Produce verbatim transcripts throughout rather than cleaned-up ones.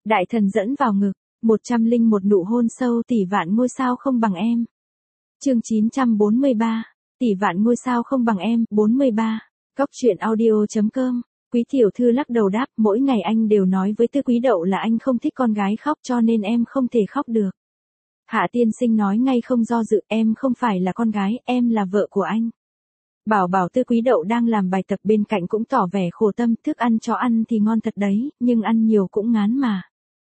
Đại thần dẫn vào ngực, một trăm linh một nụ hôn sâu tỷ vạn ngôi sao không bằng em. Chương chín trăm bốn mươi ba, tỷ vạn ngôi sao không bằng em, bốn mươi ba. Góc truyện audio chấm com. Quý tiểu thư lắc đầu đáp, mỗi ngày anh đều nói với Tư Quý Đậu là anh không thích con gái khóc cho nên em không thể khóc được. Hạ tiên sinh nói ngay không do dự, em không phải là con gái, em là vợ của anh. Bảo bảo Tư Quý Đậu đang làm bài tập bên cạnh cũng tỏ vẻ khổ tâm, thức ăn cho ăn thì ngon thật đấy, nhưng ăn nhiều cũng ngán mà.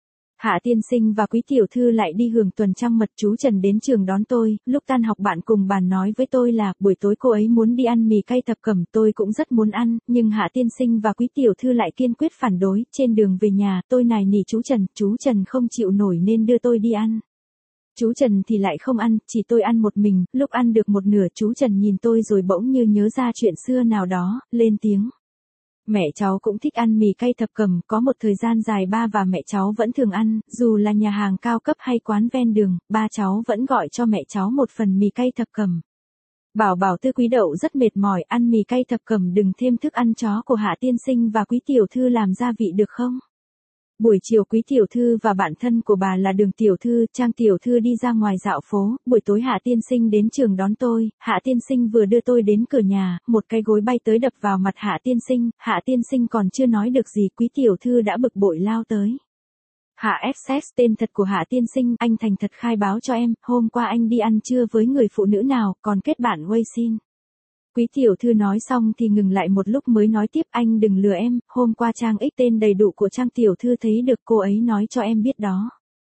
Hạ tiên sinh và quý tiểu thư lại đi hưởng tuần trăng mật, chú Trần đến trường đón tôi, lúc tan học bạn cùng bàn nói với tôi là buổi tối cô ấy muốn đi ăn mì cay thập cẩm, tôi cũng rất muốn ăn, nhưng Hạ tiên sinh và quý tiểu thư lại kiên quyết phản đối, trên đường về nhà, tôi nài nỉ chú Trần, chú Trần không chịu nổi nên đưa tôi đi ăn. Chú Trần thì lại không ăn, chỉ tôi ăn một mình, lúc ăn được một nửa chú Trần nhìn tôi rồi bỗng như nhớ ra chuyện xưa nào đó, lên tiếng. Mẹ cháu cũng thích ăn mì cay thập cẩm, có một thời gian dài ba và mẹ cháu vẫn thường ăn, dù là nhà hàng cao cấp hay quán ven đường, ba cháu vẫn gọi cho mẹ cháu một phần mì cay thập cẩm. Bảo bảo Tư Quý Đậu rất mệt mỏi, ăn mì cay thập cẩm đừng thêm thức ăn chó của Hạ tiên sinh và quý tiểu thư làm gia vị được không? Buổi chiều quý tiểu thư và bạn thân của bà là Đường tiểu thư, Trang tiểu thư đi ra ngoài dạo phố, buổi tối Hạ tiên sinh đến trường đón tôi, Hạ tiên sinh vừa đưa tôi đến cửa nhà, một cái gối bay tới đập vào mặt Hạ tiên sinh, Hạ tiên sinh còn chưa nói được gì quý tiểu thư đã bực bội lao tới. Hạ ép ét, tên thật của Hạ tiên sinh, anh thành thật khai báo cho em, hôm qua anh đi ăn trưa với người phụ nữ nào, còn kết bạn Weixin. Quý tiểu thư nói xong thì ngừng lại một lúc mới nói tiếp, anh đừng lừa em, hôm qua Trang X tên đầy đủ của Trang tiểu thư thấy được, cô ấy nói cho em biết đó.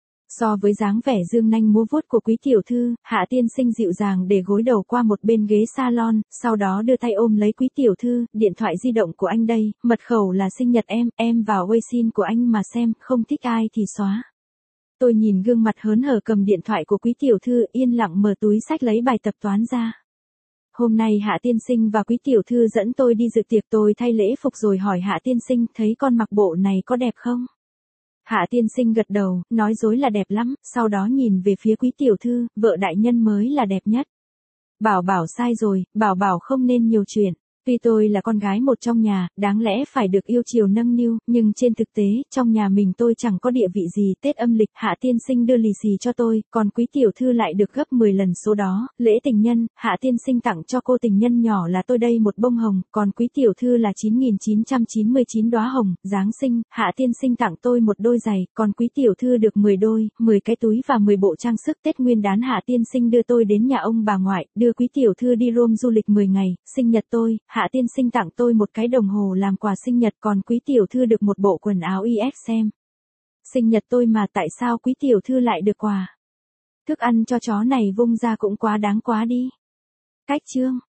So với dáng vẻ dương nanh múa vuốt của quý tiểu thư, Hạ tiên sinh dịu dàng để gối đầu qua một bên ghế salon, sau đó đưa tay ôm lấy quý tiểu thư, điện thoại di động của anh đây, mật khẩu là sinh nhật em, em vào Weixin của anh mà xem, không thích ai thì xóa. Tôi nhìn gương mặt hớn hở cầm điện thoại của quý tiểu thư, yên lặng mở túi xách lấy bài tập toán ra. Hôm nay Hạ tiên sinh và quý tiểu thư dẫn tôi đi dự tiệc, tôi thay lễ phục rồi hỏi Hạ tiên sinh, thấy con mặc bộ này có đẹp không? Hạ tiên sinh gật đầu, nói dối là đẹp lắm, sau đó nhìn về phía quý tiểu thư, vợ đại nhân mới là đẹp nhất. Bảo bảo sai rồi, bảo bảo không nên nhiều chuyện. Tuy tôi là con gái một trong nhà, đáng lẽ phải được yêu chiều nâng niu, nhưng trên thực tế, trong nhà mình tôi chẳng có địa vị gì. Tết âm lịch Hạ tiên sinh đưa lì xì cho tôi, còn quý tiểu thư lại được gấp mười lần số đó. Lễ tình nhân, Hạ tiên sinh tặng cho cô tình nhân nhỏ là tôi đây một bông hồng, còn quý tiểu thư là chín nghìn chín trăm chín mươi chín đóa hồng. Giáng sinh, Hạ tiên sinh tặng tôi một đôi giày, còn quý tiểu thư được mười đôi, mười cái túi và mười bộ trang sức. Tết Nguyên đán Hạ tiên sinh đưa tôi đến nhà ông bà ngoại, đưa quý tiểu thư đi Rome du lịch mười ngày. Sinh nhật tôi, Hạ tiên sinh tặng tôi một cái đồng hồ làm quà sinh nhật, còn quý tiểu thư được một bộ quần áo i ét em. Sinh nhật tôi mà tại sao quý tiểu thư lại được quà? Thức ăn cho chó này vung ra cũng quá đáng quá đi. Cách chương